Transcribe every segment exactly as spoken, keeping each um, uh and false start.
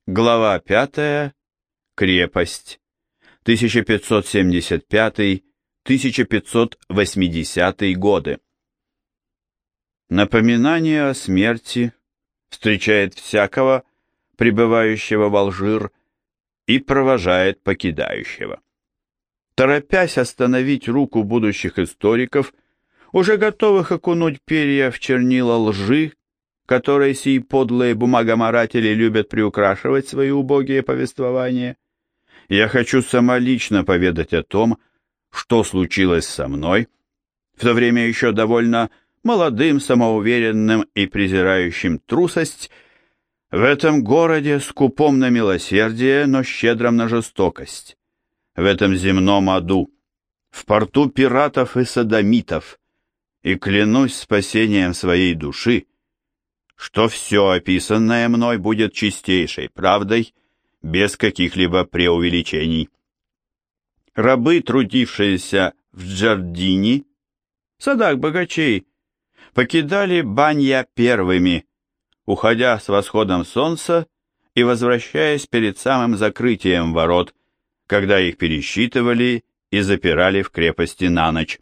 Глава пятая. Крепость. тысяча пятьсот семьдесят пятый — тысяча пятьсот восьмидесятый годы. Напоминание о смерти встречает всякого, пребывающего в Алжир, и провожает покидающего. Торопясь остановить руку будущих историков, уже готовых окунуть перья в чернила лжи, которой сии подлые бумагоморатели любят приукрашивать свои убогие повествования, я хочу самолично поведать о том, что случилось со мной, в то время еще довольно молодым, самоуверенным и презирающим трусость, в этом городе, скупом на милосердие, но щедром на жестокость, в этом земном аду, в порту пиратов и содомитов, и клянусь спасением своей души, что все описанное мной будет чистейшей правдой, без каких-либо преувеличений. Рабы, трудившиеся в Джардини, садах богачей, покидали Банья первыми, уходя с восходом солнца и возвращаясь перед самым закрытием ворот, когда их пересчитывали и запирали в крепости на ночь.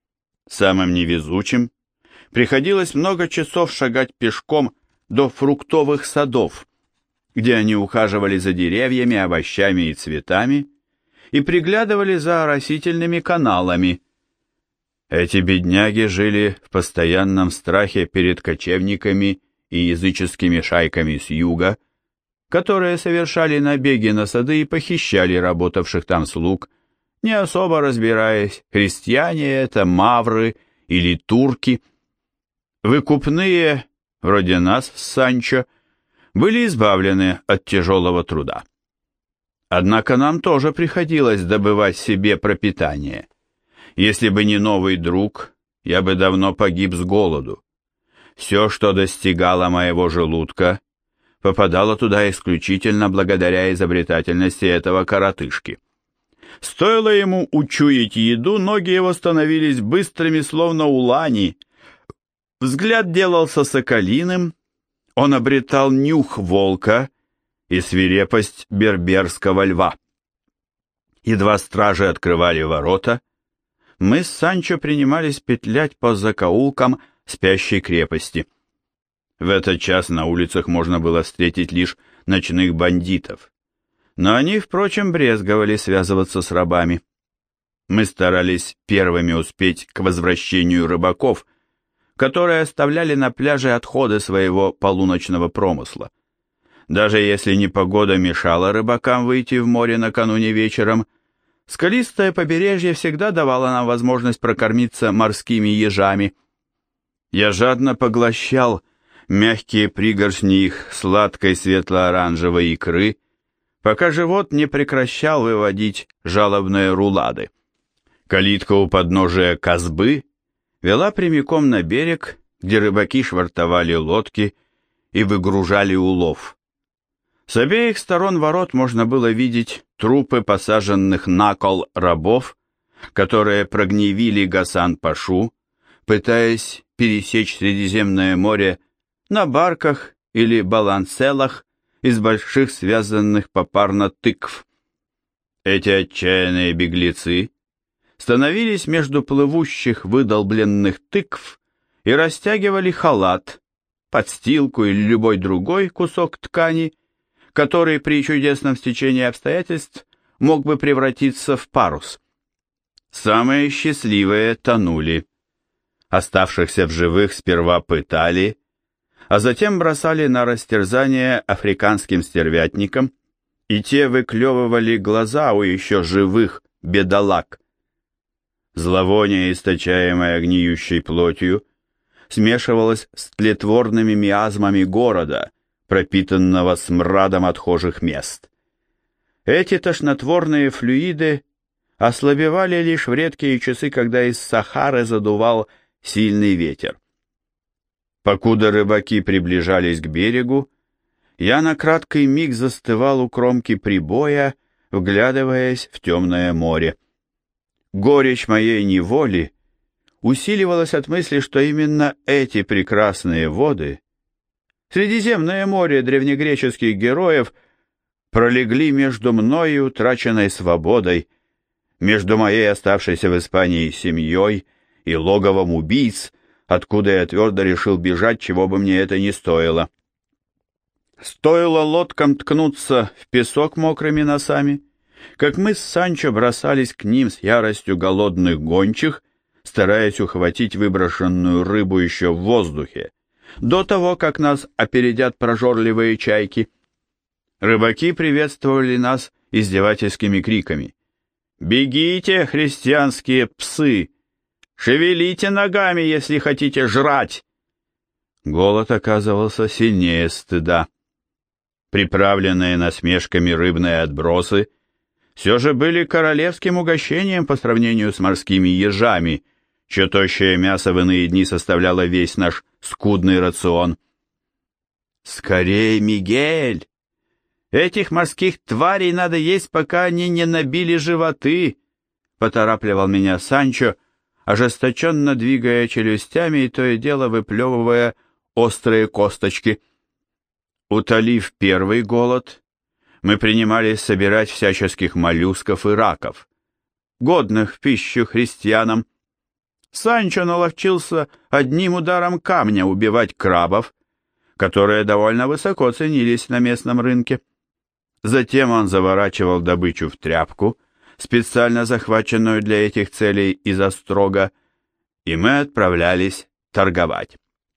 Самым невезучим приходилось много часов шагать пешком до фруктовых садов, где они ухаживали за деревьями, овощами и цветами и приглядывали за оросительными каналами. Эти бедняги жили в постоянном страхе перед кочевниками и языческими шайками с юга, которые совершали набеги на сады и похищали работавших там слуг, не особо разбираясь, христиане это, мавры или турки. Выкупные, вроде нас с Санчо, были избавлены от тяжелого труда. Однако нам тоже приходилось добывать себе пропитание. Если бы не новый друг, я бы давно погиб с голоду. Все, что достигало моего желудка, попадало туда исключительно благодаря изобретательности этого коротышки. Стоило ему учуять еду, ноги его становились быстрыми, словно у лани. Взгляд делался соколиным, он обретал нюх волка и свирепость берберского льва. Едва стражи открывали ворота, мы с Санчо принимались петлять по закоулкам спящей крепости. В этот час на улицах можно было встретить лишь ночных бандитов, но они, впрочем, брезговали связываться с рабами. Мы старались первыми успеть к возвращению рыбаков, которые оставляли на пляже отходы своего полуночного промысла. Даже если непогода мешала рыбакам выйти в море накануне вечером, скалистое побережье всегда давало нам возможность прокормиться морскими ежами. Я жадно поглощал мягкие пригоршни их сладкой светло-оранжевой икры, пока живот не прекращал выводить жалобные рулады. Калитка у подножия Казбы вела прямиком на берег, где рыбаки швартовали лодки и выгружали улов. С обеих сторон ворот можно было видеть трупы посаженных на кол рабов, которые прогневили Гасан-пашу, пытаясь пересечь Средиземное море на барках или баланселах из больших связанных попарно тыкв. Эти отчаянные беглецы становились между плывущих выдолбленных тыкв и растягивали халат, подстилку или любой другой кусок ткани, который при чудесном стечении обстоятельств мог бы превратиться в парус. Самые счастливые тонули. Оставшихся в живых сперва пытали, а затем бросали на растерзание африканским стервятникам, и те выклевывали глаза у еще живых бедолаг. Зловоние, источаемое гниющей плотью, смешивалось с тлетворными миазмами города, пропитанного смрадом отхожих мест. Эти тошнотворные флюиды ослабевали лишь в редкие часы, когда из Сахары задувал сильный ветер. Покуда рыбаки приближались к берегу, я на краткий миг застывал у кромки прибоя, вглядываясь в темное море. Горечь моей неволи усиливалась от мысли, что именно эти прекрасные воды, Средиземное море древнегреческих героев, пролегли между мной и утраченной свободой, между моей оставшейся в Испании семьей и логовом убийц, откуда я твердо решил бежать, чего бы мне это ни стоило. Стоило лодкам ткнуться в песок мокрыми носами, как мы с Санчо бросались к ним с яростью голодных гончих, стараясь ухватить выброшенную рыбу еще в воздухе, до того, как нас опередят прожорливые чайки. Рыбаки приветствовали нас издевательскими криками. «Бегите, христианские псы! Шевелите ногами, если хотите жрать!» Голод оказывался сильнее стыда. Приправленные насмешками рыбные отбросы все же были королевским угощением по сравнению с морскими ежами, чье тощее мясо в иные дни составляло весь наш скудный рацион. «Скорей, Мигель! Этих морских тварей надо есть, пока они не набили животы!» — поторапливал меня Санчо, ожесточенно двигая челюстями и то и дело выплевывая острые косточки. Утолив первый голод, мы принимались собирать всяческих моллюсков и раков, годных в пищу христианам. Санчо наловчился одним ударом камня убивать крабов, которые довольно высоко ценились на местном рынке. Затем он заворачивал добычу в тряпку, специально захваченную для этих целей из острога, и мы отправлялись торговать.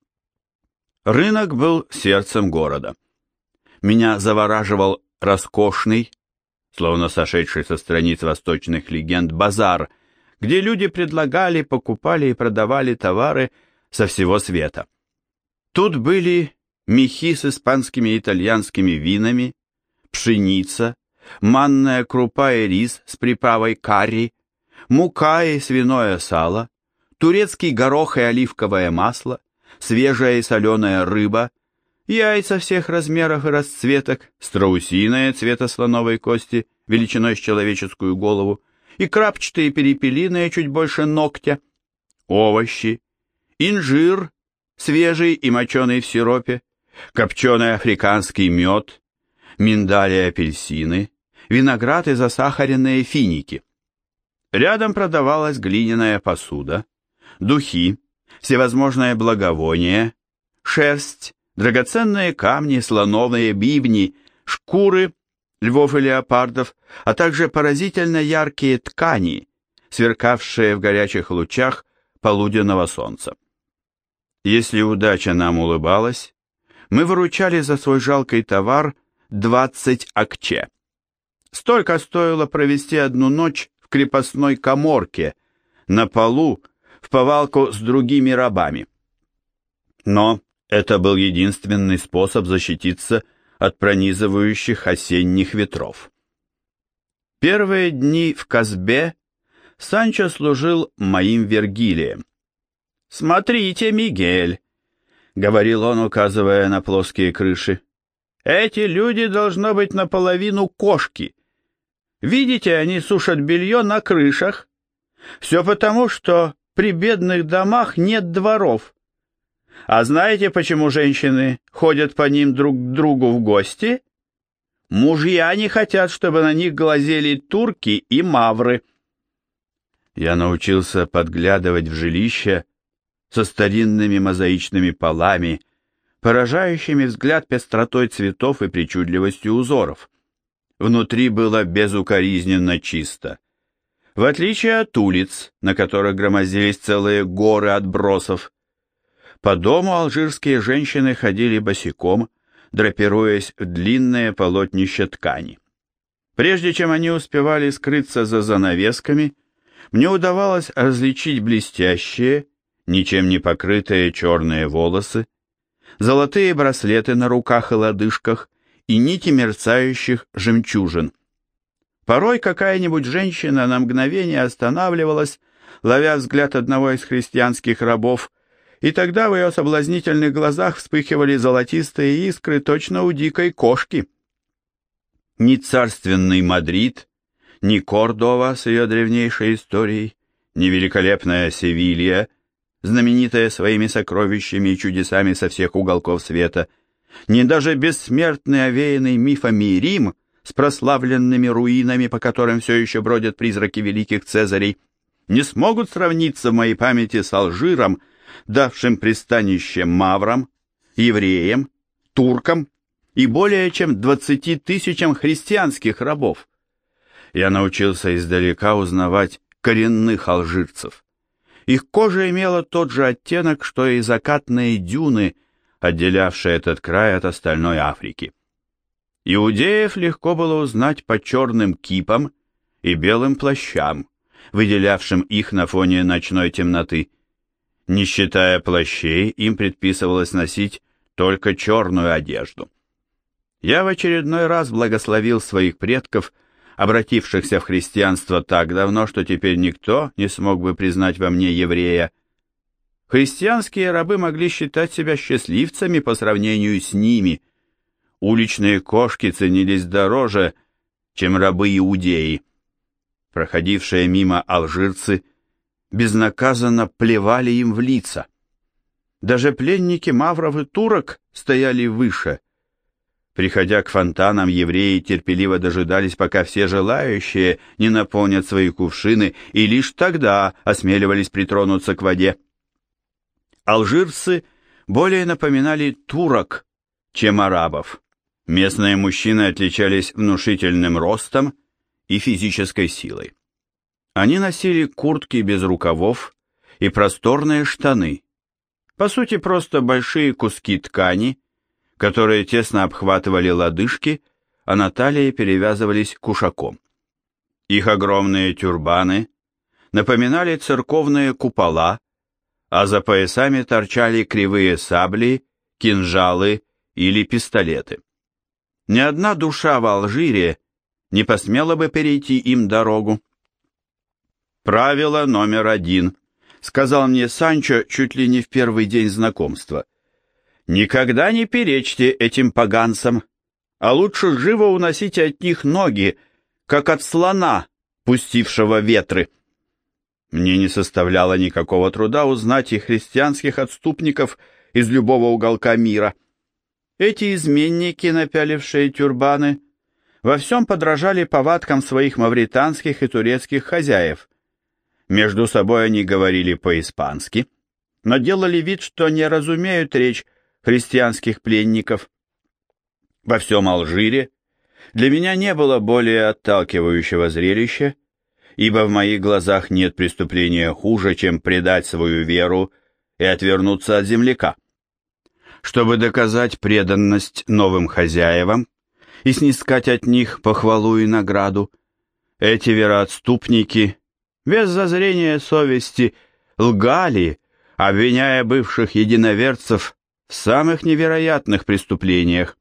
Рынок был сердцем города. Меня завораживал роскошный, словно сошедший со страниц восточных легенд, базар, где люди предлагали, покупали и продавали товары со всего света. Тут были мехи с испанскими и итальянскими винами, пшеница, манная крупа и рис с приправой карри, мука и свиное сало, турецкий горох и оливковое масло, свежая и соленая рыба, яйца всех размеров и расцветок, страусиное цвета слоновой кости, величиной с человеческую голову, и крапчатые перепелиные чуть больше ногтя, овощи, инжир, свежий и моченый в сиропе, копченый африканский мед, миндаль и апельсины, виноград и засахаренные финики. Рядом продавалась глиняная посуда, духи, всевозможные благовония, шерсть, драгоценные камни, слоновые бивни, шкуры львов и леопардов, а также поразительно яркие ткани, сверкавшие в горячих лучах полуденного солнца. Если удача нам улыбалась, мы выручали за свой жалкий товар двадцать акче. Столько стоило провести одну ночь в крепостной каморке, на полу, в повалку с другими рабами. Но это был единственный способ защититься от пронизывающих осенних ветров. Первые дни в Казбе Санчо служил моим Вергилием. «Смотрите, Мигель», — говорил он, указывая на плоские крыши, — «эти люди должно быть наполовину кошки. Видите, они сушат белье на крышах. Все потому, что при бедных домах нет дворов. А знаете, почему женщины ходят по ним друг к другу в гости? Мужья не хотят, чтобы на них глазели турки и мавры». Я научился подглядывать в жилища со старинными мозаичными полами, поражающими взгляд пестротой цветов и причудливостью узоров. Внутри было безукоризненно чисто. В отличие от улиц, на которых громоздились целые горы отбросов. По дому алжирские женщины ходили босиком, драпируясь в длинные полотнища ткани. Прежде чем они успевали скрыться за занавесками, мне удавалось различить блестящие, ничем не покрытые черные волосы, золотые браслеты на руках и лодыжках и нити мерцающих жемчужин. Порой какая-нибудь женщина на мгновение останавливалась, ловя взгляд одного из христианских рабов, и тогда в ее соблазнительных глазах вспыхивали золотистые искры точно у дикой кошки. Ни царственный Мадрид, ни Кордова с ее древнейшей историей, ни великолепная Севилья, знаменитая своими сокровищами и чудесами со всех уголков света, ни даже бессмертный, овеянный мифами Рим с прославленными руинами, по которым все еще бродят призраки великих цезарей, не смогут сравниться в моей памяти с Алжиром, давшим пристанище маврам, евреям, туркам и более чем двадцати тысячам христианских рабов. Я научился издалека узнавать коренных алжирцев. Их кожа имела тот же оттенок, что и закатные дюны, отделявшие этот край от остальной Африки. Иудеев легко было узнать по черным кипам и белым плащам, выделявшим их на фоне ночной темноты. Не считая плащей, им предписывалось носить только черную одежду. Я в очередной раз благословил своих предков, обратившихся в христианство так давно, что теперь никто не смог бы признать во мне еврея. Христианские рабы могли считать себя счастливцами по сравнению с ними. Уличные кошки ценились дороже, чем рабы-иудеи. Проходившие мимо алжирцы безнаказанно плевали им в лица. Даже пленники мавров и турок стояли выше. Приходя к фонтанам, евреи терпеливо дожидались, пока все желающие не наполнят свои кувшины, и лишь тогда осмеливались притронуться к воде. Алжирцы более напоминали турок, чем арабов. Местные мужчины отличались внушительным ростом и физической силой. Они носили куртки без рукавов и просторные штаны, по сути просто большие куски ткани, которые тесно обхватывали лодыжки, а на талии перевязывались кушаком. Их огромные тюрбаны напоминали церковные купола, а за поясами торчали кривые сабли, кинжалы или пистолеты. Ни одна душа в Алжире не посмела бы перейти им дорогу. «Правило номер один», — сказал мне Санчо чуть ли не в первый день знакомства. «Никогда не перечьте этим поганцам, а лучше живо уносите от них ноги, как от слона, пустившего ветры». Мне не составляло никакого труда узнать и христианских отступников из любого уголка мира. Эти изменники, напялившие тюрбаны, во всем подражали повадкам своих мавританских и турецких хозяев. Между собой они говорили по-испански, но делали вид, что не разумеют речь христианских пленников. Во всем Алжире для меня не было более отталкивающего зрелища, ибо в моих глазах нет преступления хуже, чем предать свою веру и отвернуться от земляка. Чтобы доказать преданность новым хозяевам и снискать от них похвалу и награду, эти вероотступники без зазрения совести лгали, обвиняя бывших единоверцев в самых невероятных преступлениях.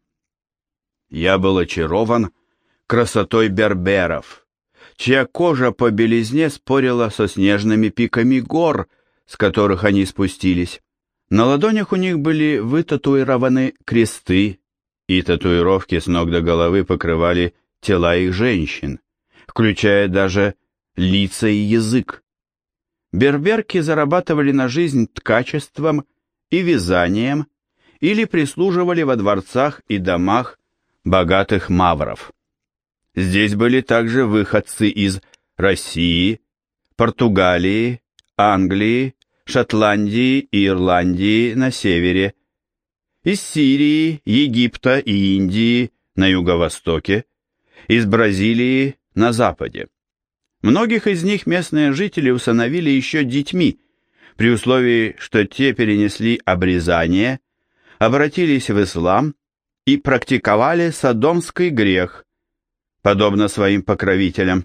Я был очарован красотой берберов, чья кожа по белизне спорила со снежными пиками гор, с которых они спустились. На ладонях у них были вытатуированы кресты, и татуировки с ног до головы покрывали тела их женщин, включая даже лица и язык. Берберки зарабатывали на жизнь ткачеством и вязанием или прислуживали во дворцах и домах богатых мавров. Здесь были также выходцы из России, Португалии, Англии, Шотландии и Ирландии на севере, из Сирии, Египта и Индии на юго-востоке, из Бразилии на западе. Многих из них местные жители усыновили еще детьми, при условии, что те перенесли обрезание, обратились в ислам и практиковали содомский грех, подобно своим покровителям.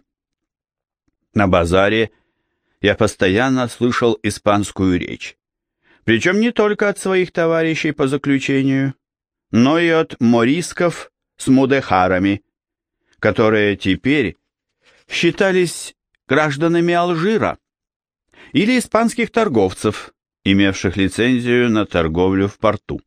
На базаре я постоянно слышал испанскую речь, причем не только от своих товарищей по заключению, но и от морисков с мудехарами, которые теперь считались гражданами Алжира, или испанских торговцев, имевших лицензию на торговлю в порту.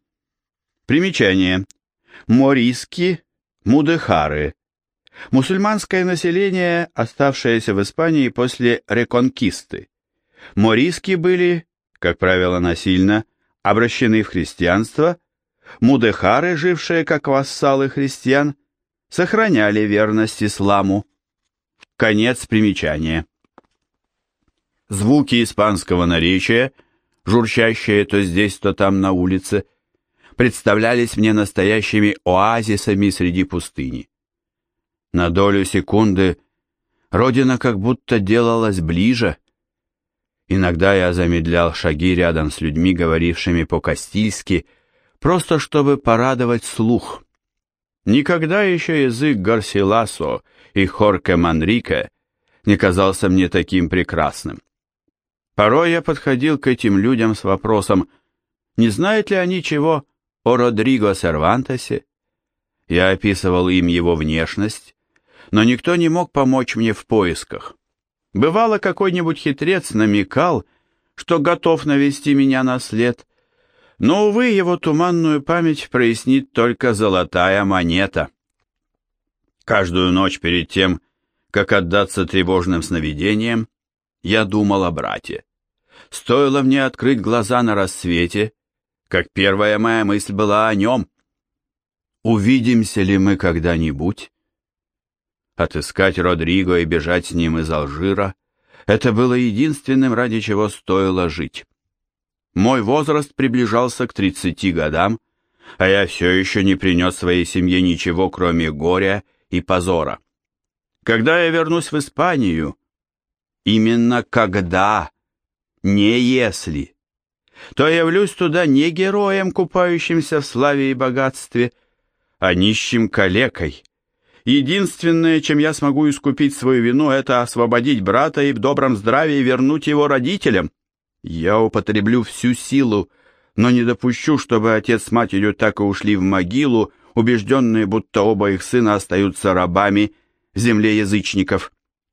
Примечание. Мориски, мудехары. Мусульманское население, оставшееся в Испании после реконкисты. Мориски были, как правило, насильно обращены в христианство, мудехары, жившие как вассалы христиан, сохраняли верность исламу. Конец примечания. Звуки испанского наречия, журчащие то здесь, то там на улице, представлялись мне настоящими оазисами среди пустыни. На долю секунды родина как будто делалась ближе. Иногда я замедлял шаги рядом с людьми, говорившими по-кастильски, просто чтобы порадовать слух. Никогда еще язык Гарсиласо и Хорке Манрике не казался мне таким прекрасным. Порой я подходил к этим людям с вопросом, не знают ли они чего о Родриго Сервантесе. Я описывал им его внешность, но никто не мог помочь мне в поисках. Бывало, какой-нибудь хитрец намекал, что готов навести меня на след, но, увы, его туманную память прояснит только золотая монета. Каждую ночь перед тем, как отдаться тревожным сновидениям, я думал о брате. Стоило мне открыть глаза на рассвете, как первая моя мысль была о нем. Увидимся ли мы когда-нибудь? Отыскать Родриго и бежать с ним из Алжира — это было единственным, ради чего стоило жить. Мой возраст приближался к тридцати годам, а я все еще не принес своей семье ничего, кроме горя и позора. Когда я вернусь в Испанию, именно когда, не если, то явлюсь туда не героем, купающимся в славе и богатстве, а нищим калекой. Единственное, чем я смогу искупить свою вину, это освободить брата и в добром здравии вернуть его родителям. Я употреблю всю силу, но не допущу, чтобы отец с матерью так и ушли в могилу, убежденные, будто оба их сына остаются рабами в земле язычников.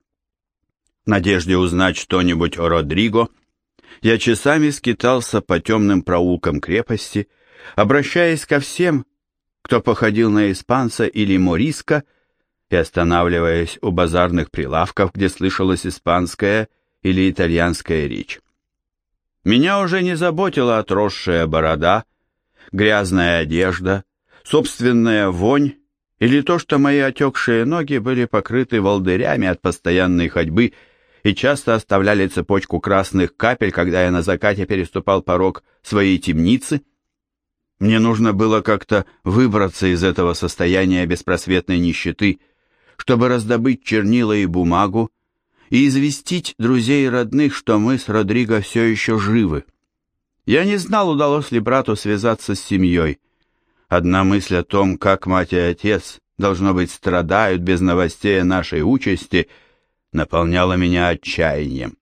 В надежде узнать что-нибудь о Родриго, я часами скитался по темным проулкам крепости, обращаясь ко всем, кто походил на испанца или мориска, и останавливаясь у базарных прилавков, где слышалась испанская или итальянская речь. Меня уже не заботила отросшая борода, грязная одежда, собственная вонь или то, что мои отекшие ноги были покрыты волдырями от постоянной ходьбы и часто оставляли цепочку красных капель, когда я на закате переступал порог своей темницы. Мне нужно было как-то выбраться из этого состояния беспросветной нищеты, чтобы раздобыть чернила и бумагу и известить друзей и родных, что мы с Родриго все еще живы. Я не знал, удалось ли брату связаться с семьей. Одна мысль о том, как мать и отец, должно быть, страдают без новостей о нашей участи, наполняла меня отчаянием.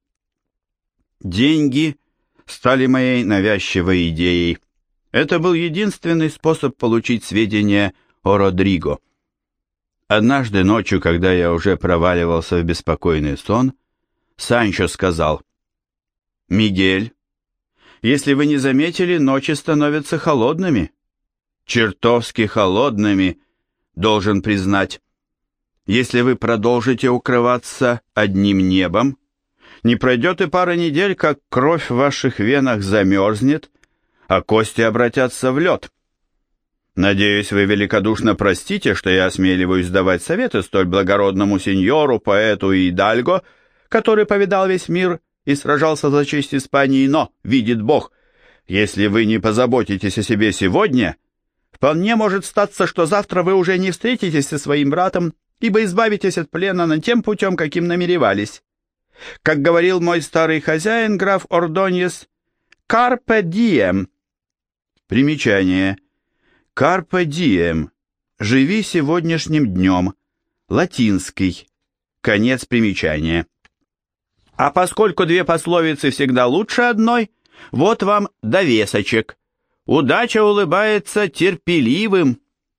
Деньги стали моей навязчивой идеей. Это был единственный способ получить сведения о Родриго. Однажды ночью, когда я уже проваливался в беспокойный сон, Санчо сказал: «Мигель, если вы не заметили, ночи становятся холодными, чертовски холодными, должен признать. Если вы продолжите укрываться одним небом, не пройдет и пара недель, как кровь в ваших венах замерзнет, а кости обратятся в лед. Надеюсь, вы великодушно простите, что я осмеливаюсь давать советы столь благородному сеньору, поэту и идальго, который повидал весь мир и сражался за честь Испании, но, видит Бог, если вы не позаботитесь о себе сегодня, вполне может статься, что завтра вы уже не встретитесь со своим братом, ибо избавитесь от плена на тем путем, каким намеревались. Как говорил мой старый хозяин, граф Ордоньес, «Carpe diem». Примечание. «Carpe diem» – «живи сегодняшним днем», латинский, конец примечания. А поскольку две пословицы всегда лучше одной, вот вам довесочек. Удача улыбается терпеливым.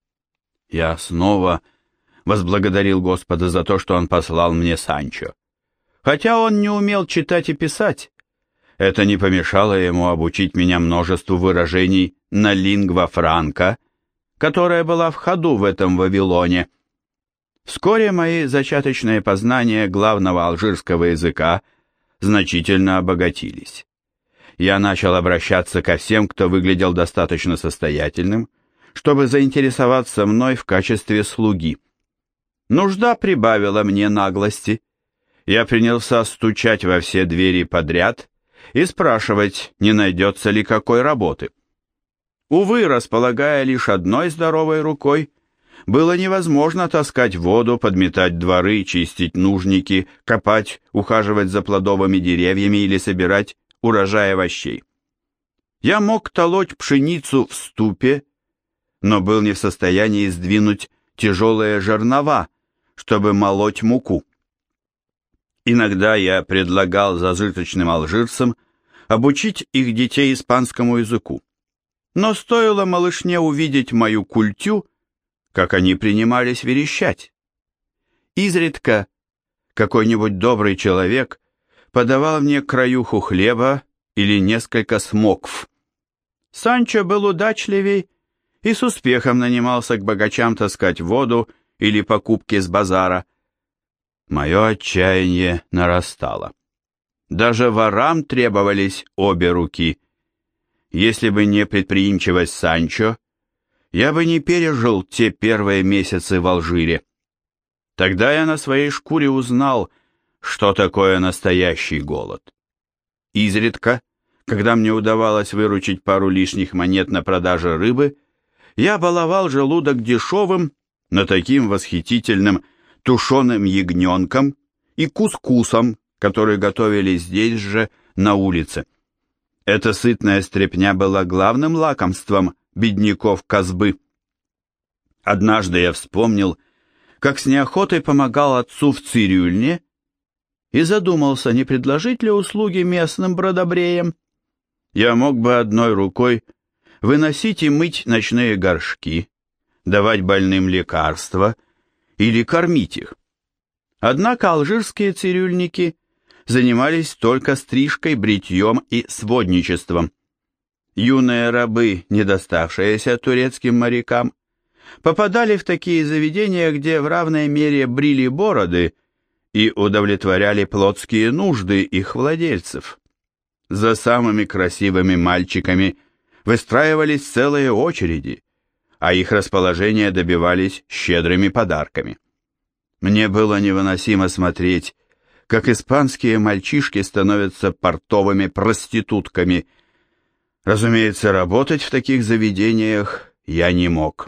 Я снова возблагодарил Господа за то, что Он послал мне Санчо. Хотя он не умел читать и писать, это не помешало ему обучить меня множеству выражений на лингва франка, которая была в ходу в этом Вавилоне. Вскоре мои зачаточные познания главного алжирского языка значительно обогатились. Я начал обращаться ко всем, кто выглядел достаточно состоятельным, чтобы заинтересоваться мной в качестве слуги. Нужда прибавила мне наглости. Я принялся стучать во все двери подряд и спрашивать, не найдется ли какой работы. Увы, располагая лишь одной здоровой рукой, было невозможно таскать воду, подметать дворы, чистить нужники, копать, ухаживать за плодовыми деревьями или собирать урожай овощей. Я мог толоть пшеницу в ступе, но был не в состоянии сдвинуть тяжелые жернова, чтобы молоть муку. Иногда я предлагал зажиточным алжирцам обучить их детей испанскому языку. Но стоило малышне увидеть мою культю, как они принимались верещать. Изредка какой-нибудь добрый человек подавал мне краюху хлеба или несколько смокв. Санчо был удачливей и с успехом нанимался к богачам таскать воду или покупки с базара. Мое отчаяние нарастало. Даже ворам требовались обе руки. Если бы не предприимчивость Санчо, я бы не пережил те первые месяцы в Алжире. Тогда я на своей шкуре узнал, что такое настоящий голод. Изредка, когда мне удавалось выручить пару лишних монет на продаже рыбы, я баловал желудок дешевым, но таким восхитительным тушеным ягненком и кускусом, который готовили здесь же, на улице. Эта сытная стряпня была главным лакомством бедняков Казбы. Однажды я вспомнил, как с неохотой помогал отцу в цирюльне, и задумался, не предложить ли услуги местным бродобреям. Я мог бы одной рукой выносить и мыть ночные горшки, давать больным лекарства или кормить их. Однако алжирские цирюльники занимались только стрижкой, бритьем и сводничеством. Юные рабы, не доставшиеся турецким морякам, попадали в такие заведения, где в равной мере брили бороды и удовлетворяли плотские нужды их владельцев. За самыми красивыми мальчиками выстраивались целые очереди, а их расположение добивались щедрыми подарками. Мне было невыносимо смотреть, как испанские мальчишки становятся портовыми проститутками. Разумеется, работать в таких заведениях я не мог.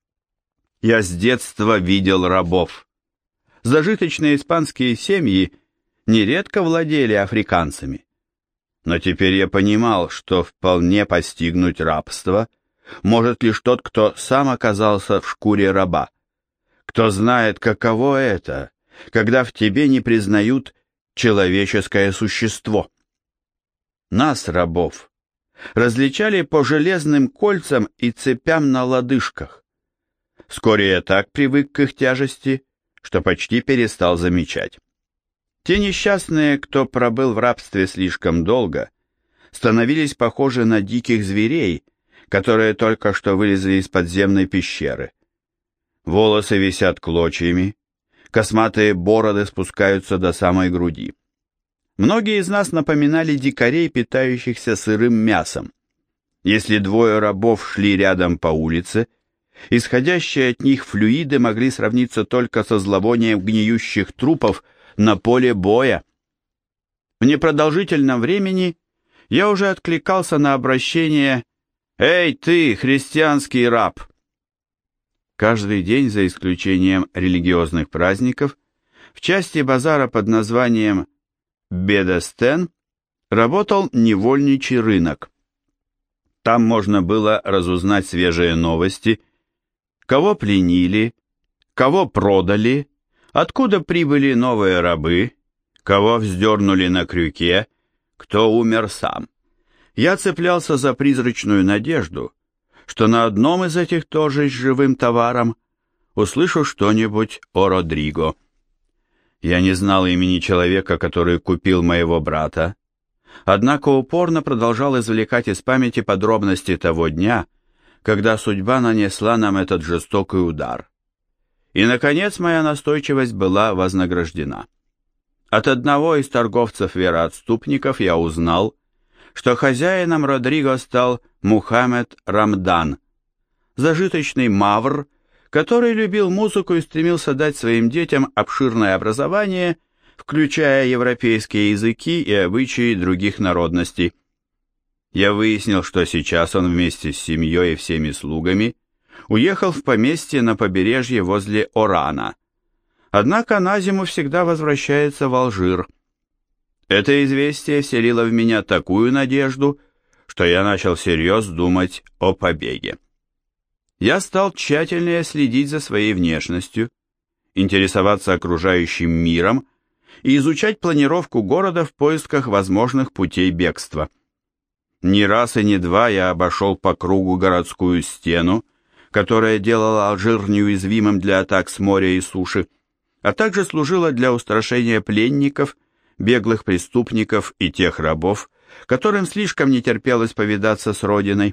Я с детства видел рабов. Зажиточные испанские семьи нередко владели африканцами. Но теперь я понимал, что вполне постигнуть рабство может лишь тот, кто сам оказался в шкуре раба, кто знает, каково это, когда в тебе не признают человеческое существо. Нас, рабов, различали по железным кольцам и цепям на лодыжках. Вскоре я так привык к их тяжести, что почти перестал замечать. Те несчастные, кто пробыл в рабстве слишком долго, становились похожи на диких зверей, которые только что вылезли из подземной пещеры. Волосы висят клочьями, косматые бороды спускаются до самой груди. Многие из нас напоминали дикарей, питающихся сырым мясом. Если двое рабов шли рядом по улице, исходящие от них флюиды могли сравниться только со зловонием гниющих трупов на поле боя. В непродолжительном времени я уже откликался на обращение «Эй, ты, христианский раб!». Каждый день, за исключением религиозных праздников, в части базара под названием Бедестен работал невольничий рынок. Там можно было разузнать свежие новости, кого пленили, кого продали, откуда прибыли новые рабы, кого вздернули на крюке, кто умер сам. Я цеплялся за призрачную надежду, что на одном из этих тоже с живым товаром услышу что-нибудь о Родриго. Я не знал имени человека, который купил моего брата, однако упорно продолжал извлекать из памяти подробности того дня, когда судьба нанесла нам этот жестокий удар. И, наконец, моя настойчивость была вознаграждена. От одного из торговцев-вероотступников я узнал, что хозяином Родриго стал Мухаммед Рамдан, зажиточный мавр, который любил музыку и стремился дать своим детям обширное образование, включая европейские языки и обычаи других народностей. Я выяснил, что сейчас он вместе с семьей и всеми слугами уехал в поместье на побережье возле Орана. Однако на зиму всегда возвращается в Алжир. Это известие вселило в меня такую надежду, что я начал всерьез думать о побеге. Я стал тщательнее следить за своей внешностью, интересоваться окружающим миром и изучать планировку города в поисках возможных путей бегства. Не раз и не два я обошел по кругу городскую стену, которая делала Алжир неуязвимым для атак с моря и суши, а также служила для устрашения пленников, беглых преступников и тех рабов, которым слишком не терпелось повидаться с родиной.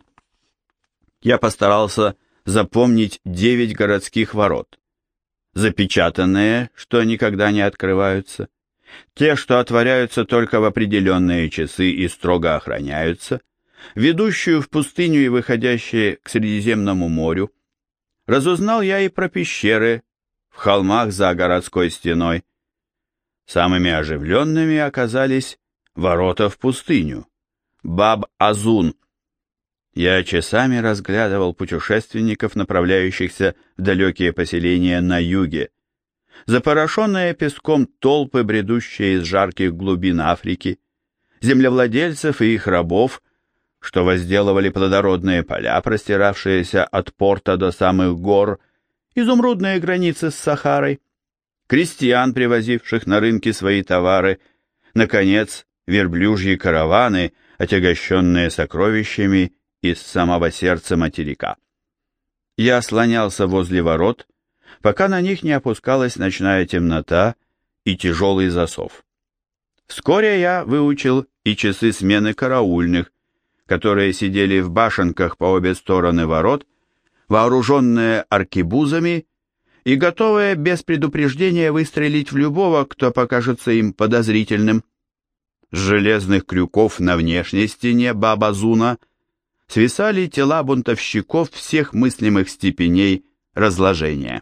Я постарался запомнить девять городских ворот, запечатанные, что никогда не открываются, те, что отворяются только в определенные часы и строго охраняются, ведущую в пустыню и выходящие к Средиземному морю. Разузнал я и про пещеры в холмах за городской стеной. Самыми оживленными оказались ворота в пустыню, Баб-Азун. Я часами разглядывал путешественников, направляющихся в далекие поселения на юге, запорошенные песком толпы, бредущие из жарких глубин Африки, землевладельцев и их рабов, что возделывали плодородные поля, простиравшиеся от порта до самых гор, изумрудные границы с Сахарой, крестьян, привозивших на рынки свои товары, наконец, верблюжьи караваны, отягощенные сокровищами из самого сердца материка. Я слонялся возле ворот, пока на них не опускалась ночная темнота и тяжелый засов. Вскоре я выучил и часы смены караульных, которые сидели в башенках по обе стороны ворот, вооруженные аркебузами и готовые без предупреждения выстрелить в любого, кто покажется им подозрительным. С железных крюков на внешней стене Баб-Азуна свисали тела бунтовщиков всех мыслимых степеней разложения.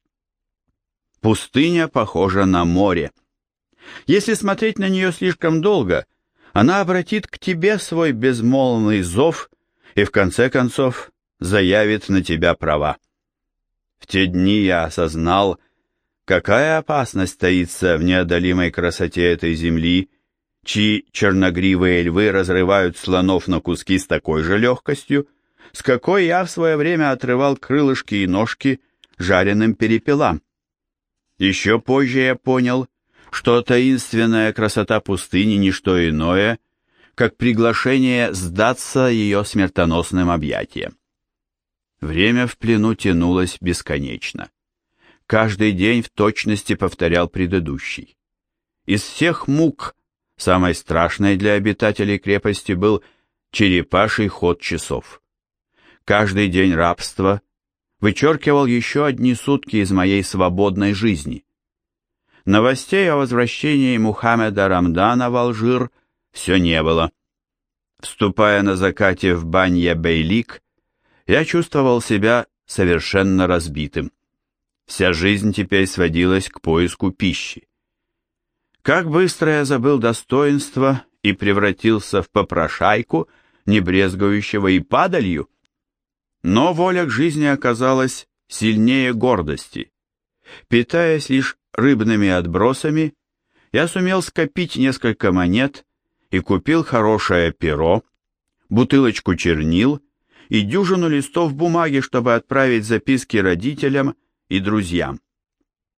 Пустыня похожа на море. Если смотреть на нее слишком долго, она обратит к тебе свой безмолвный зов и в конце концов заявит на тебя права. В те дни я осознал, какая опасность таится в неодолимой красоте этой земли, чьи черногривые львы разрывают слонов на куски с такой же легкостью, с какой я в свое время отрывал крылышки и ножки жареным перепелам. Еще позже я понял, что таинственная красота пустыни не что иное, как приглашение сдаться ее смертоносным объятиям. Время в плену тянулось бесконечно. Каждый день в точности повторял предыдущий. Из всех мук самой страшной для обитателей крепости был черепаший ход часов. Каждый день рабства вычеркивал еще одни сутки из моей свободной жизни. Новостей о возвращении Мухаммеда Рамдана в Алжир все не было. Вступая на закате в Банья-Бейлик, я чувствовал себя совершенно разбитым. Вся жизнь теперь сводилась к поиску пищи. Как быстро я забыл достоинство и превратился в попрошайку, не брезгующего и падалью. Но воля к жизни оказалась сильнее гордости. Питаясь лишь рыбными отбросами, я сумел скопить несколько монет и купил хорошее перо, бутылочку чернил и дюжину листов бумаги, чтобы отправить записки родителям и друзьям.